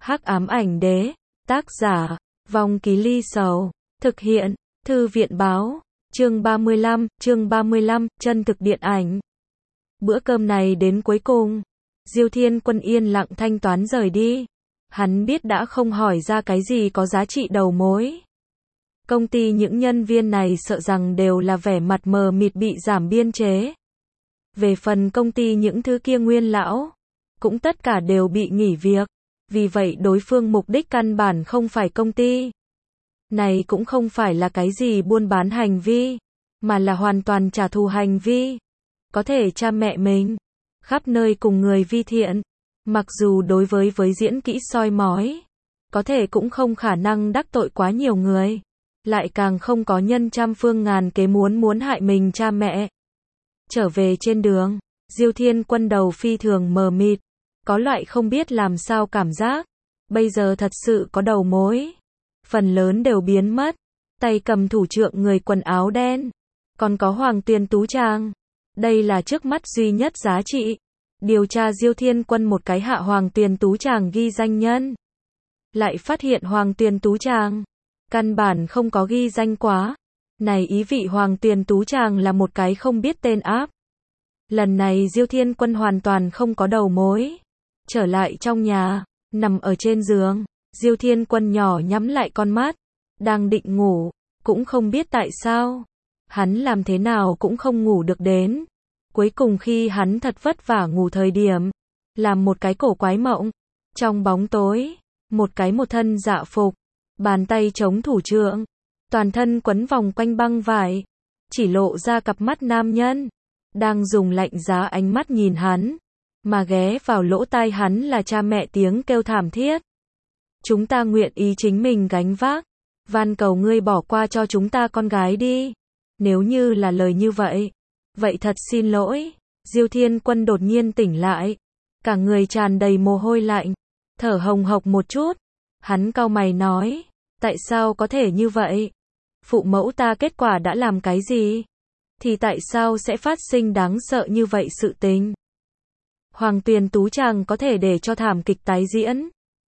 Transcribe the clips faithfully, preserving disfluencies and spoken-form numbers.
Hắc ám ảnh đế, tác giả, Vong Ký Ly Sầu, thực hiện, Thư viện báo, chương ba mươi lăm, chương ba mươi lăm, chân thực điện ảnh. Bữa cơm này đến cuối cùng, Diêu Thiên Quân yên lặng thanh toán rời đi. Hắn biết đã không hỏi ra cái gì có giá trị đầu mối. Công ty những nhân viên này sợ rằng đều là vẻ mặt mờ mịt bị giảm biên chế. Về phần công ty những thứ kia nguyên lão, cũng tất cả đều bị nghỉ việc. Vì vậy đối phương mục đích căn bản không phải công ty. Này cũng không phải là cái gì buôn bán hành vi, mà là hoàn toàn trả thù hành vi. Có thể cha mẹ mình, khắp nơi cùng người vi thiện. Mặc dù đối với với diễn kỹ soi mói, có thể cũng không khả năng đắc tội quá nhiều người. Lại càng không có nhân trăm phương ngàn kế muốn muốn hại mình cha mẹ. Trở về trên đường, Diêu Thiên Quân đầu phi thường mờ mịt, có loại không biết làm sao cảm giác. Bây giờ thật sự có đầu mối, phần lớn đều biến mất. Tay cầm thủ trượng người quần áo đen, còn có Hoàng Tuyền Tú Tràng. Đây là trước mắt duy nhất giá trị. Điều tra Diêu Thiên Quân một cái hạ Hoàng Tuyền Tú Tràng ghi danh nhân. Lại phát hiện Hoàng Tuyền Tú Tràng căn bản không có ghi danh quá. Này ý vị Hoàng Tuyền Tú Tràng là một cái không biết tên áp. Lần này Diêu Thiên Quân hoàn toàn không có đầu mối. Trở lại trong nhà, nằm ở trên giường, Diêu Thiên Quân nhỏ nhắm lại con mắt, đang định ngủ, cũng không biết tại sao. Hắn làm thế nào cũng không ngủ được đến. Cuối cùng khi hắn thật vất vả ngủ thời điểm, làm một cái cổ quái mộng. Trong bóng tối, một cái một thân dạ phục, bàn tay chống thủ trượng, toàn thân quấn vòng quanh băng vải, chỉ lộ ra cặp mắt nam nhân, đang dùng lạnh giá ánh mắt nhìn hắn, mà ghé vào lỗ tai hắn là cha mẹ tiếng kêu thảm thiết. Chúng ta nguyện ý chính mình gánh vác, van cầu ngươi bỏ qua cho chúng ta con gái đi. Nếu như là lời như vậy, vậy thật xin lỗi. Diêu Thiên Quân đột nhiên tỉnh lại, cả người tràn đầy mồ hôi lạnh, thở hồng hộc một chút. Hắn cau mày nói, tại sao có thể như vậy? Phụ mẫu ta kết quả đã làm cái gì? Thì tại sao sẽ phát sinh đáng sợ như vậy sự tình? Hoàng Tuyền Tú Tràng có thể để cho thảm kịch tái diễn.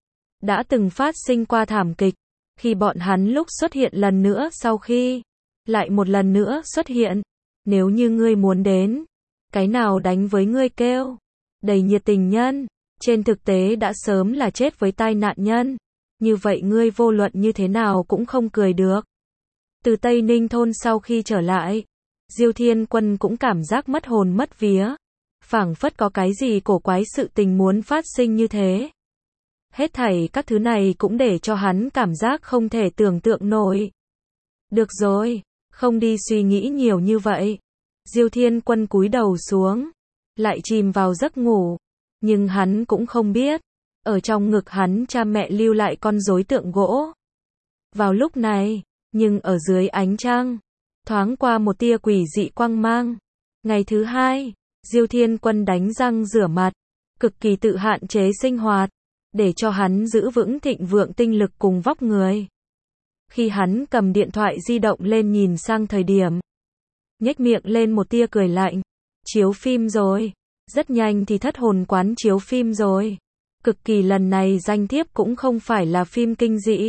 Đã từng phát sinh qua thảm kịch, khi bọn hắn lúc xuất hiện lần nữa sau khi, lại một lần nữa xuất hiện. Nếu như ngươi muốn đến, cái nào đánh với ngươi kêu, đầy nhiệt tình nhân, trên thực tế đã sớm là chết với tai nạn nhân. Như vậy ngươi vô luận như thế nào cũng không cười được. Từ Tây Ninh thôn sau khi trở lại, Diêu Thiên Quân cũng cảm giác mất hồn mất vía. Phảng phất có cái gì cổ quái sự tình muốn phát sinh như thế. Hết thảy các thứ này cũng để cho hắn cảm giác không thể tưởng tượng nổi. Được rồi, không đi suy nghĩ nhiều như vậy. Diêu Thiên Quân cúi đầu xuống, lại chìm vào giấc ngủ. Nhưng hắn cũng không biết, ở trong ngực hắn cha mẹ lưu lại con rối tượng gỗ. Vào lúc này, nhưng ở dưới ánh trăng, thoáng qua một tia quỷ dị quang mang. Ngày thứ hai, Diêu Thiên Quân đánh răng rửa mặt, cực kỳ tự hạn chế sinh hoạt, để cho hắn giữ vững thịnh vượng tinh lực cùng vóc người. Khi hắn cầm điện thoại di động lên nhìn sang thời điểm, nhếch miệng lên một tia cười lạnh. Chiếu phim rồi, rất nhanh thì Thất Hồn Quán chiếu phim rồi. Cực kỳ lần này danh thiếp cũng không phải là phim kinh dị,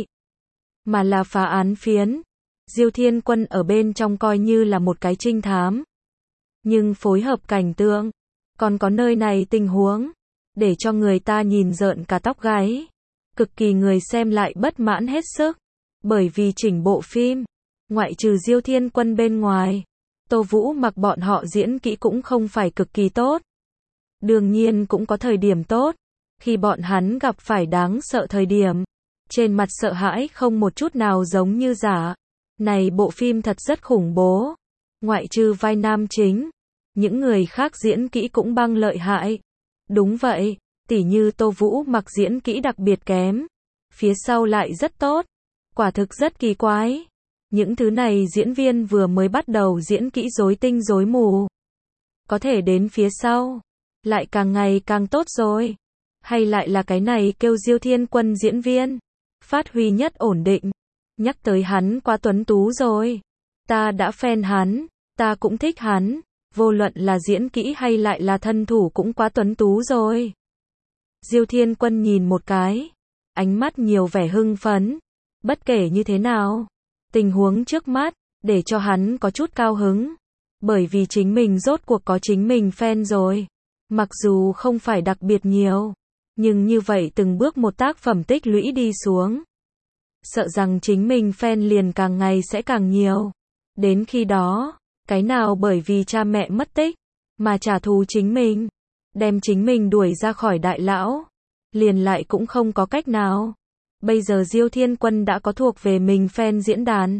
mà là phá án phiến. Diêu Thiên Quân ở bên trong coi như là một cái trinh thám. Nhưng phối hợp cảnh tượng, còn có nơi này tình huống, để cho người ta nhìn rợn cả tóc gáy. Cực kỳ người xem lại bất mãn hết sức. Bởi vì chỉnh bộ phim, ngoại trừ Diêu Thiên Quân bên ngoài, Tô Vũ Mặc bọn họ diễn kỹ cũng không phải cực kỳ tốt. Đương nhiên cũng có thời điểm tốt. Khi bọn hắn gặp phải đáng sợ thời điểm, trên mặt sợ hãi không một chút nào giống như giả. Này bộ phim thật rất khủng bố. Ngoại trừ vai nam chính, những người khác diễn kỹ cũng băng lợi hại. Đúng vậy, tỉ như Tô Vũ Mặc diễn kỹ đặc biệt kém, phía sau lại rất tốt. Quả thực rất kỳ quái. Những thứ này diễn viên vừa mới bắt đầu diễn kỹ rối tinh rối mù, có thể đến phía sau, lại càng ngày càng tốt rồi. Hay lại là cái này kêu Diêu Thiên Quân diễn viên, phát huy nhất ổn định. Nhắc tới hắn quá tuấn tú rồi. Ta đã fan hắn, ta cũng thích hắn. Vô luận là diễn kỹ hay lại là thân thủ cũng quá tuấn tú rồi. Diêu Thiên Quân nhìn một cái. ánh mắt nhiều vẻ hưng phấn. Bất kể như thế nào, tình huống trước mắt, để cho hắn có chút cao hứng. Bởi vì chính mình rốt cuộc có chính mình fan rồi. Mặc dù không phải đặc biệt nhiều, nhưng như vậy từng bước một tác phẩm tích lũy đi xuống. Sợ rằng chính mình fan liền càng ngày sẽ càng nhiều. Đến khi đó, cái nào bởi vì cha mẹ mất tích, mà trả thù chính mình, đem chính mình đuổi ra khỏi đại lão, liền lại cũng không có cách nào. Bây giờ Diêu Thiên Quân đã có thuộc về mình fan diễn đàn.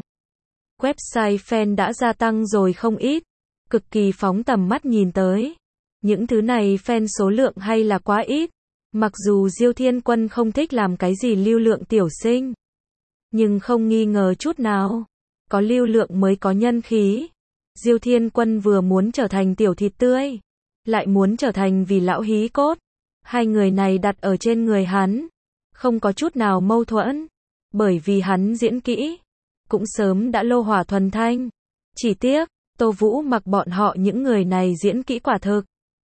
Website fan đã gia tăng rồi không ít, cực kỳ phóng tầm mắt nhìn tới. Những thứ này fan số lượng hay là quá ít. Mặc dù Diêu Thiên Quân không thích làm cái gì lưu lượng tiểu sinh, nhưng không nghi ngờ chút nào, có lưu lượng mới có nhân khí. Diêu Thiên Quân vừa muốn trở thành tiểu thịt tươi, lại muốn trở thành vì lão hí cốt. Hai người này đặt ở trên người hắn, không có chút nào mâu thuẫn, bởi vì hắn diễn kỹ, cũng sớm đã lô hỏa thuần thanh. Chỉ tiếc, Tô Vũ Mặc bọn họ những người này diễn kỹ quả thực.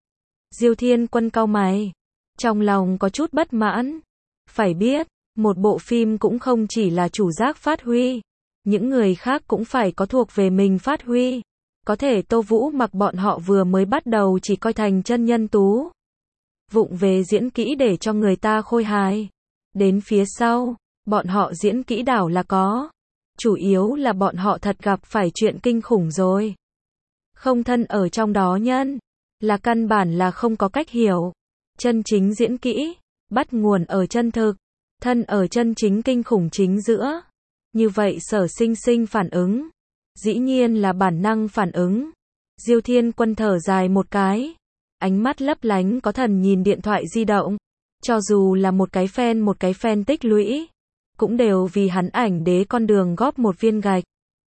Diêu Thiên Quân cau mày, trong lòng có chút bất mãn. Phải biết, một bộ phim cũng không chỉ là chủ giác phát huy, những người khác cũng phải có thuộc về mình phát huy. Có thể Tô Vũ Mặc bọn họ vừa mới bắt đầu chỉ coi thành chân nhân tú, vụng về diễn kỹ để cho người ta khôi hài. Đến phía sau, bọn họ diễn kỹ đảo là có. Chủ yếu là bọn họ thật gặp phải chuyện kinh khủng rồi. Không thân ở trong đó nhân, là căn bản là không có cách hiểu. Chân chính diễn kỹ, bắt nguồn ở chân thực, thân ở chân chính kinh khủng chính giữa. Như vậy sở sinh sinh phản ứng, dĩ nhiên là bản năng phản ứng. Diêu Thiên Quân thở dài một cái, ánh mắt lấp lánh có thần nhìn điện thoại di động. Cho dù là một cái fan một cái fan tích lũy, cũng đều vì hắn ảnh đế con đường góp một viên gạch.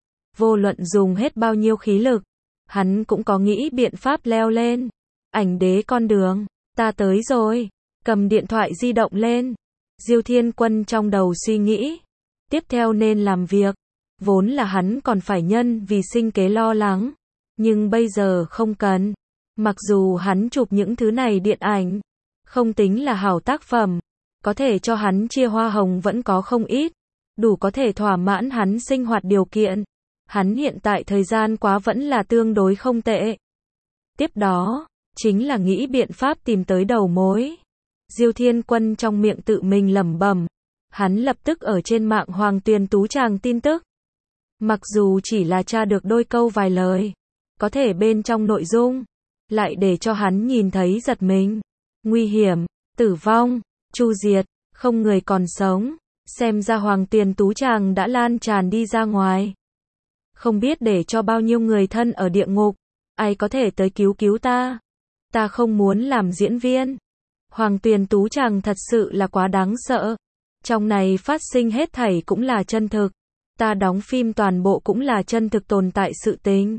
Vô luận dùng hết bao nhiêu khí lực, hắn cũng có nghĩ biện pháp leo lên. Ảnh đế con đường, ta tới rồi. Cầm điện thoại di động lên. Diêu Thiên Quân trong đầu suy nghĩ, tiếp theo nên làm việc. Vốn là hắn còn phải nhân vì sinh kế lo lắng, nhưng bây giờ không cần. Mặc dù hắn chụp những thứ này điện ảnh, không tính là hảo tác phẩm, có thể cho hắn chia hoa hồng vẫn có không ít, đủ có thể thỏa mãn hắn sinh hoạt điều kiện. Hắn hiện tại thời gian quá vẫn là tương đối không tệ. Tiếp đó, chính là nghĩ biện pháp tìm tới đầu mối. Diêu Thiên Quân trong miệng tự mình lẩm bẩm, hắn lập tức ở trên mạng Hoàng Tuyền Tú Tràng tin tức. Mặc dù chỉ là tra được đôi câu vài lời, có thể bên trong nội dung, lại để cho hắn nhìn thấy giật mình. Nguy hiểm, tử vong, chu diệt, không người còn sống. Xem ra Hoàng Tuyền Tú Tràng đã lan tràn đi ra ngoài. Không biết để cho bao nhiêu người thân ở địa ngục, ai có thể tới cứu cứu ta. Ta không muốn làm diễn viên. Hoàng Tuyền Tú Tràng thật sự là quá đáng sợ. Trong này phát sinh hết thảy cũng là chân thực. Ta đóng phim toàn bộ cũng là chân thực tồn tại sự tình.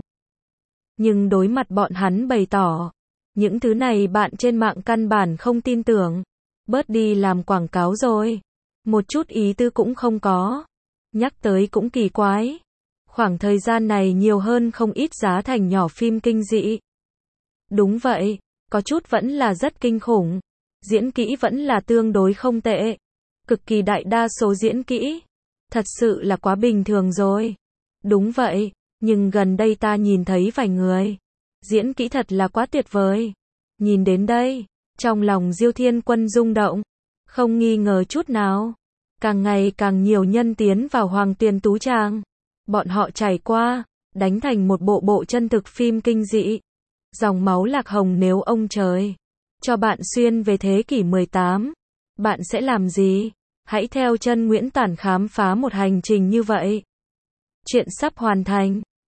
Nhưng đối mặt bọn hắn bày tỏ, những thứ này bạn trên mạng căn bản không tin tưởng. Bớt đi làm quảng cáo rồi. Một chút ý tư cũng không có. Nhắc tới cũng kỳ quái. Khoảng thời gian này nhiều hơn không ít giá thành nhỏ phim kinh dị. Đúng vậy, có chút vẫn là rất kinh khủng. Diễn kỹ vẫn là tương đối không tệ. Cực kỳ đại đa số diễn kỹ. Thật sự là quá bình thường rồi. Đúng vậy, nhưng gần đây ta nhìn thấy vài người. Diễn kỹ thật là quá tuyệt vời. Nhìn đến đây, trong lòng Diêu Thiên Quân rung động. Không nghi ngờ chút nào. Càng ngày càng nhiều nhân tiến vào Hoàng Tuyền Tú Tràng. Bọn họ trải qua, đánh thành một bộ bộ chân thực phim kinh dị. Dòng máu lạc hồng nếu ông trời cho bạn xuyên về thế kỷ mười tám, bạn sẽ làm gì? Hãy theo chân Nguyễn Tản khám phá một hành trình như vậy. Chuyện sắp hoàn thành.